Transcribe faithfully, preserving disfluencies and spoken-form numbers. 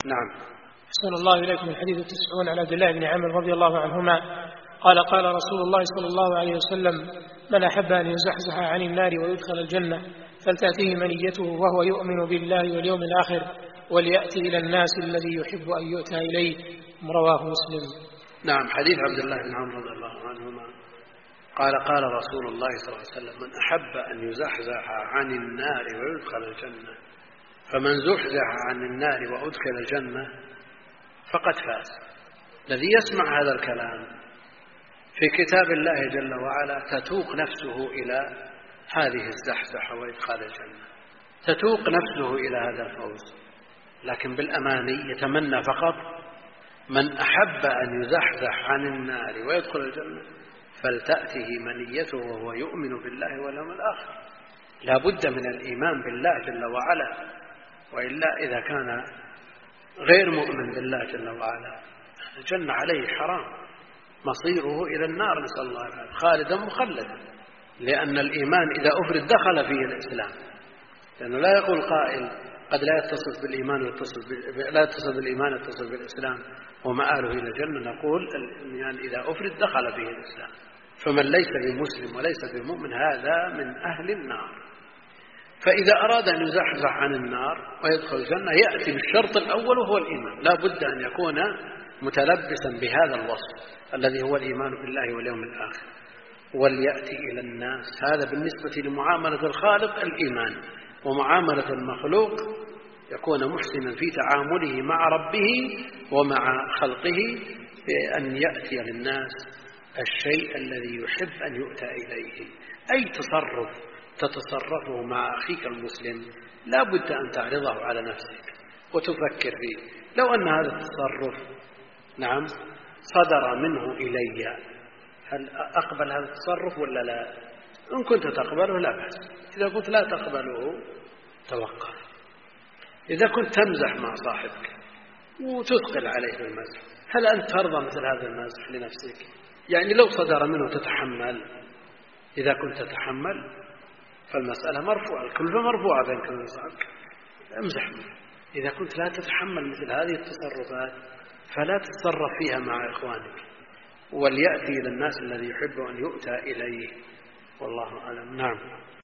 نعم. أحسن الله إليكم. الحديث التسعون عن عبد الله بن عمرو رضي الله عنهما قال قال رسول الله صلى الله عليه وسلم: من أحب أن يزحزح عن النار ويدخل الجنة فلتأتيه منيته وهو يؤمن بالله واليوم الآخر وليأتي إلى الناس الذي يحب أن يؤتى إليه. رواه مسلم. نعم. حديث عبد الله بن عمرو رضي الله عنهما قال قال رسول الله صلى الله عليه وسلم: من أحب أن يزحزح عن النار ويدخل الجنة فمن زحزح عن النار وأدخل الجنة فقد فاز. الذي يسمع هذا الكلام في كتاب الله جل وعلا تتوق نفسه إلى هذه الزحزحة وإدخال الجنة، تتوق نفسه إلى هذا الفوز، لكن بالأماني يتمنى فقط. من أحب أن يزحزح عن النار ويدخل الجنة فلتأته منيته وهو يؤمن بالله واليوم الآخر. لا بد من الإيمان بالله جل وعلا، وإلا إذا كان غير مؤمن بالله جل وعلا الجنة عليه حرام، مصيره إلى النار، نسأل الله العافية، خالدا مخلدا. لأن الإيمان إذا أفرد دخل فيه الإسلام، لأنه لا يقول قائل قد لا يتصف بالإيمان ويتصف لا يتصف بالإيمان يتصف بالإسلام ومآله إلى الجنة. نقول يعني إذا أفرد دخل فيه الإسلام، فمن ليس بمسلم وليس بمؤمن هذا من أهل النار. فإذا أراد أن يزحزح عن النار ويدخل الجنة يأتي بالشرط الأول وهو الإيمان، لا بد أن يكون متلبسا بهذا الوصف الذي هو الإيمان بالله واليوم الآخر. وليأتي إلى الناس، هذا بالنسبة لمعاملة الخالق الإيمان، ومعاملة المخلوق يكون محسنا في تعامله مع ربه ومع خلقه، بأن يأتي للناس الشيء الذي يحب أن يؤتى إليه. أي تصرف تتصرفه مع أخيك المسلم لا بد أن تعرضه على نفسك وتفكر فيه. لو أن هذا التصرف نعم صدر منه إلي، هل أقبل هذا التصرف ولا لا؟ إن كنت تقبله لا بأس، إذا كنت لا تقبله توقف. إذا كنت تمزح مع صاحبك وتثقل عليه بالمزح، هل أنت ترضى مثل هذا المزح لنفسك؟ يعني لو صدر منه تتحمل. إذا كنت تتحمل فالمسألة مرفوعة، الكلفة مرفوعة بينك وبين صاحبك، امزح منه. إذا كنت لا تتحمل مثل هذه التصرفات فلا تتصرف فيها مع إخوانك. وليأتي إلى الناس الذي يحب أن يؤتى إليه، والله أعلم. نعم.